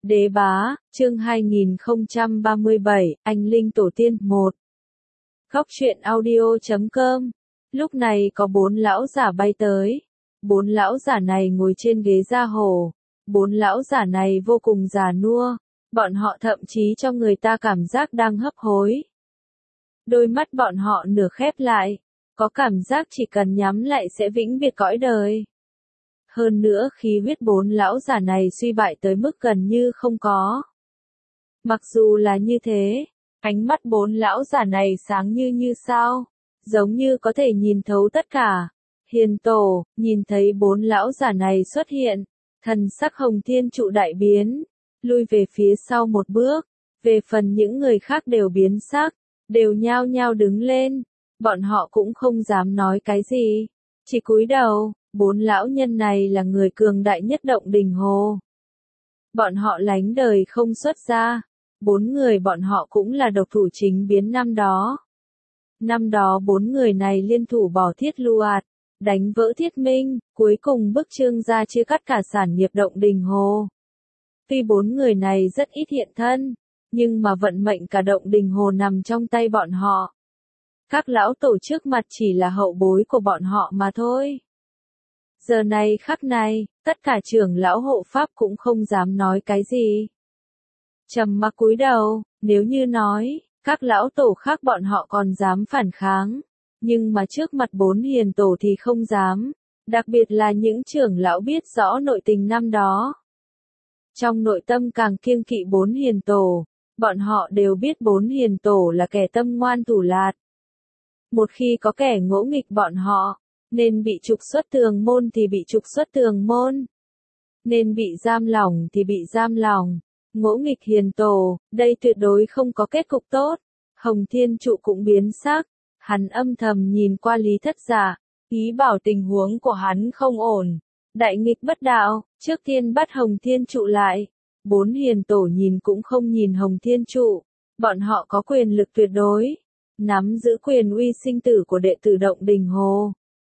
Đế bá, chương 2037, anh linh tổ tiên 1. Góc truyện audio.com. Lúc này có 4 lão giả bay tới. 4 lão giả này ngồi trên ghế da hổ. 4 lão giả này vô cùng già nua. Bọn họ thậm chí cho người ta cảm giác đang hấp hối. Đôi mắt bọn họ nửa khép lại. Có cảm giác chỉ cần nhắm lại sẽ vĩnh biệt cõi đời. Hơn nữa khí huyết 4 lão giả này suy bại tới mức gần như không có. Mặc dù là như thế, ánh mắt 4 lão giả này sáng như sao, giống như có thể nhìn thấu tất cả. Hiền tổ, nhìn thấy 4 lão giả này xuất hiện, thần sắc Hồng Thiên Trụ đại biến, lui về phía sau một bước. Về phần những người khác đều biến sắc, đều nhao nhao đứng lên, bọn họ cũng không dám nói cái gì, chỉ cúi đầu. 4 lão nhân này là người cường đại nhất Động Đình Hồ. Bọn họ lánh đời không xuất ra. 4 người bọn họ cũng là độc thủ chính biến năm đó. Năm đó 4 người này liên thủ bỏ Thiết Luạt, đánh vỡ Thiết Minh, cuối cùng bức Trương gia chia cắt cả sản nghiệp Động Đình Hồ. Tuy 4 người này rất ít hiện thân, nhưng mà vận mệnh cả Động Đình Hồ nằm trong tay bọn họ. Các lão tổ trước mặt chỉ là hậu bối của bọn họ mà thôi. Giờ này khắc này, tất cả trưởng lão hộ pháp cũng không dám nói cái gì. Trầm mặc cúi đầu, nếu như nói, các lão tổ khác bọn họ còn dám phản kháng, nhưng mà trước mặt 4 hiền tổ thì không dám, đặc biệt là những trưởng lão biết rõ nội tình năm đó. Trong nội tâm càng kiêng kỵ 4 hiền tổ, bọn họ đều biết 4 hiền tổ là kẻ tâm ngoan thủ lạt. Một khi có kẻ ngỗ nghịch bọn họ, nên bị trục xuất tường môn thì bị trục xuất tường môn. Nên bị giam lỏng thì bị giam lỏng. Ngỗ nghịch hiền tổ, đây tuyệt đối không có kết cục tốt. Hồng Thiên Trụ cũng biến sắc. Hắn âm thầm nhìn qua Lý Thất Dạ, ý bảo tình huống của hắn không ổn. Đại nghịch bất đạo, trước tiên bắt Hồng Thiên Trụ lại. 4 hiền tổ nhìn cũng không nhìn Hồng Thiên Trụ. Bọn họ có quyền lực tuyệt đối. Nắm giữ quyền uy sinh tử của đệ tử Động Đình Hồ.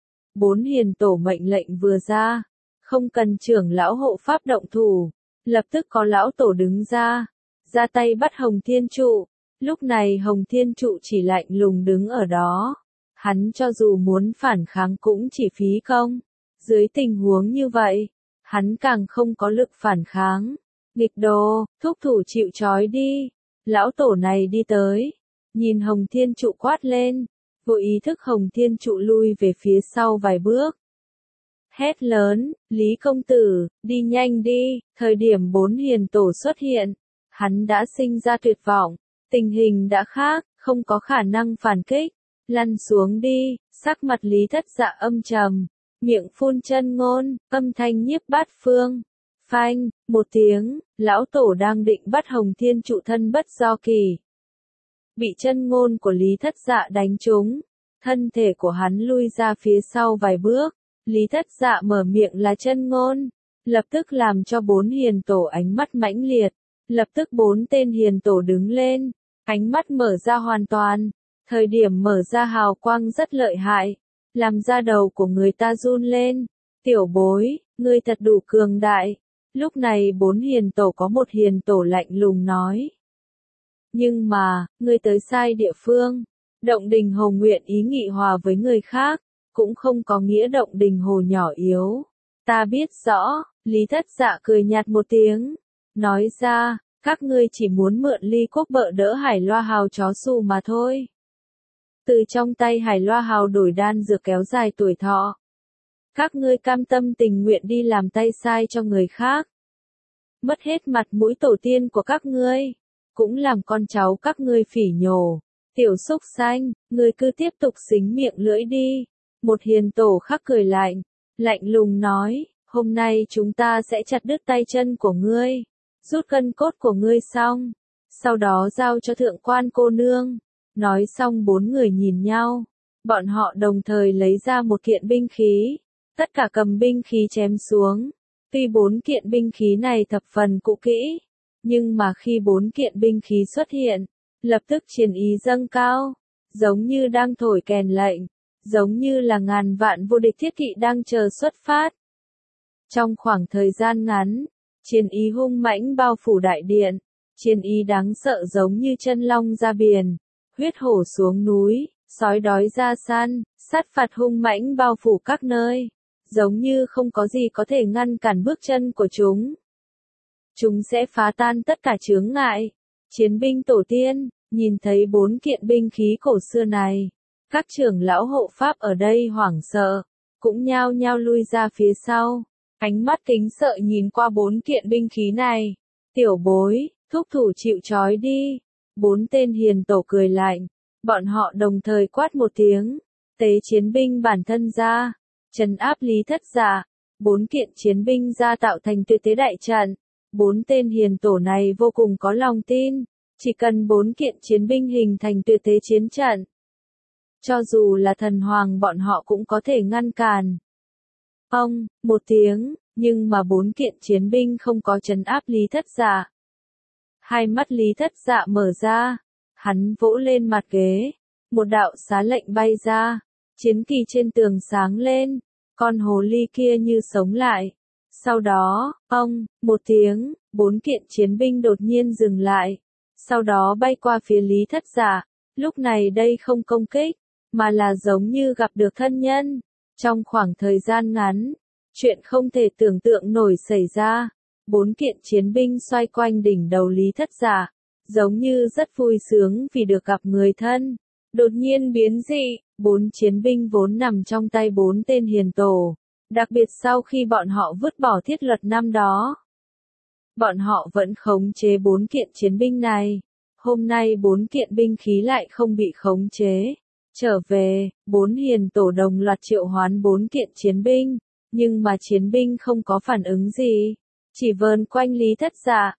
4 hiền tổ mệnh lệnh vừa ra, không cần trưởng lão hộ pháp động thủ, lập tức có lão tổ đứng ra tay bắt Hồng Thiên Trụ. Lúc này Hồng Thiên Trụ chỉ lạnh lùng đứng ở đó, hắn cho dù muốn phản kháng cũng chỉ phí công. Dưới tình huống như vậy, hắn càng không có lực phản kháng. Nghịch đồ, thúc thủ chịu trói đi. Lão tổ này đi tới, nhìn Hồng Thiên Trụ quát lên. Vô ý thức Hồng Thiên Trụ lui về phía sau vài bước. Hét lớn, Lý công tử, đi nhanh đi. Thời điểm 4 hiền tổ xuất hiện, hắn đã sinh ra tuyệt vọng. Tình hình đã khác, không có khả năng phản kích. Lăn xuống đi. Sắc mặt Lý Thất Dạ âm trầm, miệng phun chân ngôn, âm thanh nhiếp bát phương. Phanh, một tiếng, lão tổ đang định bắt Hồng Thiên Trụ thân bất do kỳ. Bị chân ngôn của Lý Thất Dạ đánh trúng, thân thể của hắn lui ra phía sau vài bước. Lý Thất Dạ mở miệng là chân ngôn, lập tức làm cho 4 hiền tổ ánh mắt mãnh liệt. Lập tức 4 tên hiền tổ đứng lên, ánh mắt mở ra hoàn toàn. Thời điểm mở ra hào quang rất lợi hại, làm da đầu của người ta run lên. Tiểu bối, ngươi thật đủ cường đại. Lúc này 4 hiền tổ có một hiền tổ lạnh lùng nói. Nhưng mà, ngươi tới sai địa phương. Động Đình Hồ nguyện ý nghị hòa với người khác, cũng không có nghĩa Động Đình Hồ nhỏ yếu. Ta biết rõ, Lý Thất Dạ cười nhạt một tiếng, nói ra, các ngươi chỉ muốn mượn Ly Quốc bợ đỡ Hải Loa Hào chó xù mà thôi. Từ trong tay Hải Loa Hào đổi đan dược kéo dài tuổi thọ. Các ngươi cam tâm tình nguyện đi làm tay sai cho người khác. Mất hết mặt mũi tổ tiên của các ngươi, cũng làm con cháu các ngươi phỉ nhổ. Tiểu súc sanh, ngươi cứ tiếp tục xính miệng lưỡi đi. Một hiền tổ khác cười lạnh lùng nói, hôm nay chúng ta sẽ chặt đứt tay chân của ngươi, rút gân cốt của ngươi xong, sau đó giao cho thượng quan cô nương. Nói xong 4 người nhìn nhau, bọn họ đồng thời lấy ra một kiện binh khí, tất cả cầm binh khí chém xuống. Tuy 4 kiện binh khí này thập phần cũ kỹ, nhưng mà khi 4 kiện binh khí xuất hiện, lập tức chiến ý dâng cao, giống như đang thổi kèn lệnh, giống như là ngàn vạn vô địch thiết kỵ đang chờ xuất phát. Trong khoảng thời gian ngắn, Chiến ý hung mãnh bao phủ đại điện, chiến ý đáng sợ giống như chân long ra biển, huyết hổ xuống núi, sói đói ra săn, sát phạt hung mãnh bao phủ các nơi, giống như không có gì có thể ngăn cản bước chân của chúng. Chúng sẽ phá tan tất cả chướng ngại. Chiến binh tổ tiên, nhìn thấy 4 kiện binh khí cổ xưa này, các trưởng lão hộ pháp ở đây hoảng sợ, cũng nhao nhao lui ra phía sau, ánh mắt kính sợ nhìn qua 4 kiện binh khí này. Tiểu bối, thúc thủ chịu trói đi. 4 tên hiền tổ cười lạnh, bọn họ đồng thời quát một tiếng, tế chiến binh bản thân ra, trấn áp Lý Thất Dạ. 4 kiện chiến binh ra tạo thành tuyệt thế đại trận. 4 tên hiền tổ này vô cùng có lòng tin, chỉ cần 4 kiện chiến binh hình thành tuyệt thế chiến trận, cho dù là thần hoàng bọn họ cũng có thể ngăn cản. Ông, một tiếng, nhưng mà 4 kiện chiến binh không có trấn áp Lý Thất Dạ. Hai mắt Lý Thất Dạ mở ra, hắn vỗ lên mặt ghế, một đạo xá lệnh bay ra, chiến kỳ trên tường sáng lên, con hồ ly kia như sống lại. Sau đó, một tiếng, 4 kiện chiến binh đột nhiên dừng lại, sau đó bay qua phía Lý Thất Dạ. Lúc này đây không công kích, mà là giống như gặp được thân nhân. Trong khoảng thời gian ngắn, chuyện không thể tưởng tượng nổi xảy ra. 4 kiện chiến binh xoay quanh đỉnh đầu Lý Thất Dạ, giống như rất vui sướng vì được gặp người thân. Đột nhiên biến dị, 4 chiến binh vốn nằm trong tay 4 tên hiền tổ. Đặc biệt sau khi bọn họ vứt bỏ thiết luật năm đó, bọn họ vẫn khống chế 4 kiện chiến binh này. Hôm nay 4 kiện binh khí lại không bị khống chế. Trở về, 4 hiền tổ đồng loạt triệu hoán 4 kiện chiến binh, nhưng mà chiến binh không có phản ứng gì, chỉ vờn quanh Lý Thất Dạ.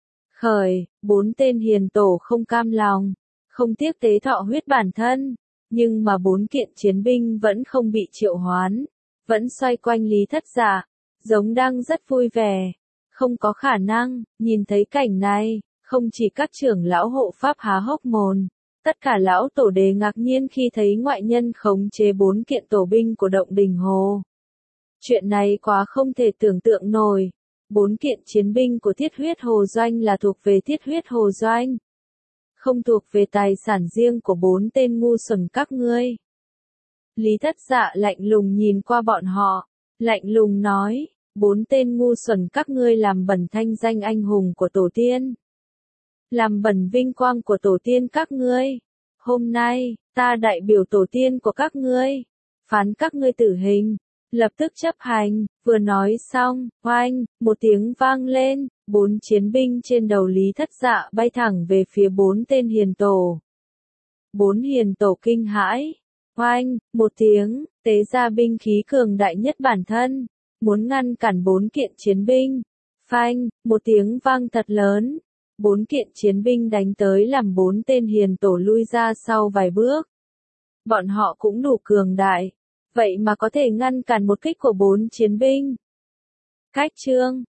4 tên hiền tổ không cam lòng, không tiếc tế thọ huyết bản thân, nhưng mà 4 kiện chiến binh vẫn không bị triệu hoán, vẫn xoay quanh Lý Thất Dạ, giống đang rất vui vẻ. Không có khả năng. Nhìn thấy cảnh này, không chỉ các trưởng lão hộ pháp há hốc mồm, tất cả lão tổ đề ngạc nhiên khi thấy ngoại nhân khống chế 4 kiện tổ binh của Động Đình Hồ. Chuyện này quá không thể tưởng tượng nổi. 4 kiện chiến binh của Thiết Huyết Hồ Doanh là thuộc về Thiết Huyết Hồ Doanh, không thuộc về tài sản riêng của 4 tên ngu xuẩn các ngươi. Lý Thất Dạ lạnh lùng nhìn qua bọn họ, lạnh lùng nói, 4 tên ngu xuẩn các ngươi làm bẩn thanh danh anh hùng của tổ tiên, làm bẩn vinh quang của tổ tiên các ngươi. Hôm nay, ta đại biểu tổ tiên của các ngươi, phán các ngươi tử hình, lập tức chấp hành. Vừa nói xong, oanh, một tiếng vang lên, 4 chiến binh trên đầu Lý Thất Dạ bay thẳng về phía 4 tên hiền tổ. 4 hiền tổ kinh hãi, oanh, một tiếng, tế ra binh khí cường đại nhất bản thân, muốn ngăn cản 4 kiện chiến binh. Phanh, một tiếng vang thật lớn, 4 kiện chiến binh đánh tới làm 4 tên hiền tổ lui ra sau vài bước. Bọn họ cũng đủ cường đại, vậy mà có thể ngăn cản một kích của 4 chiến binh. Cách chương